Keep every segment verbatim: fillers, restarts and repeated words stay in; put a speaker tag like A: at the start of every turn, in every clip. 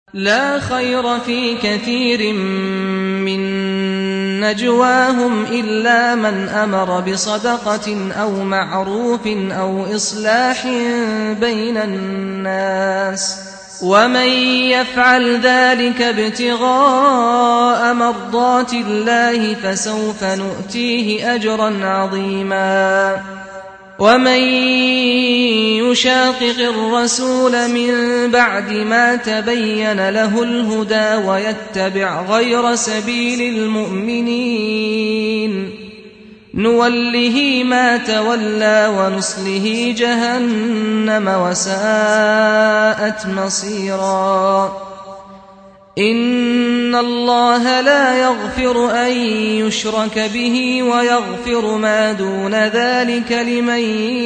A: لا خير في كثير من نجواهم إلا من أمر بصدقة أو معروف أو إصلاح بين الناس ومن يفعل ذلك ابتغاء مرضات الله فسوف نؤتيه أجرا عظيما ومن يشاقق الرسول من بعد ما تبين له الهدى ويتبع غير سبيل المؤمنين نوله ما تولى ونصله جهنم وساءت مصيرا إن الله لا يغفر أن يشرك به ويغفر ما دون ذلك لمن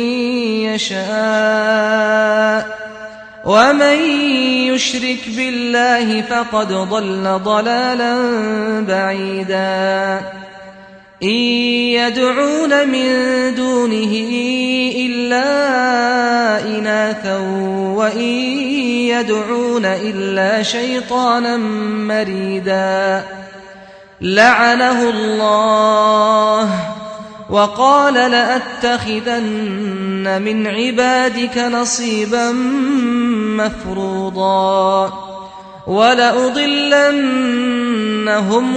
A: يشاء ومن يشرك بالله فقد ضل ضلالا بعيدا إن يدعون من دونه إلا إناثا وإن يدعون إلا شيطانا مريدا لعنه الله وقال لأتخذن من عبادك نصيبا مفروضا ولأضلنهم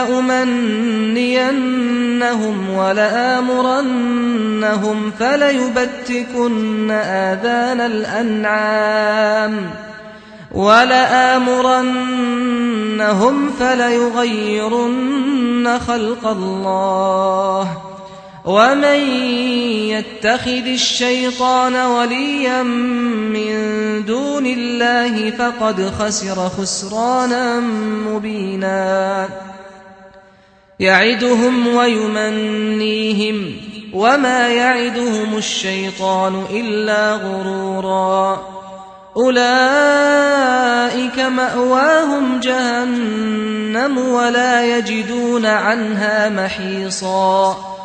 A: ولأمنينهم ولآمرنهم فليبتكن آذان الأنعام ولآمرنهم فليغيرن خلق الله ومن يتخذ الشيطان وليا من دون الله فقد خسر خسرانا مبينا يعدهم ويمنيهم وما يعدهم الشيطان إلا غرورا أولئك مأواهم جهنم ولا يجدون عنها محيصا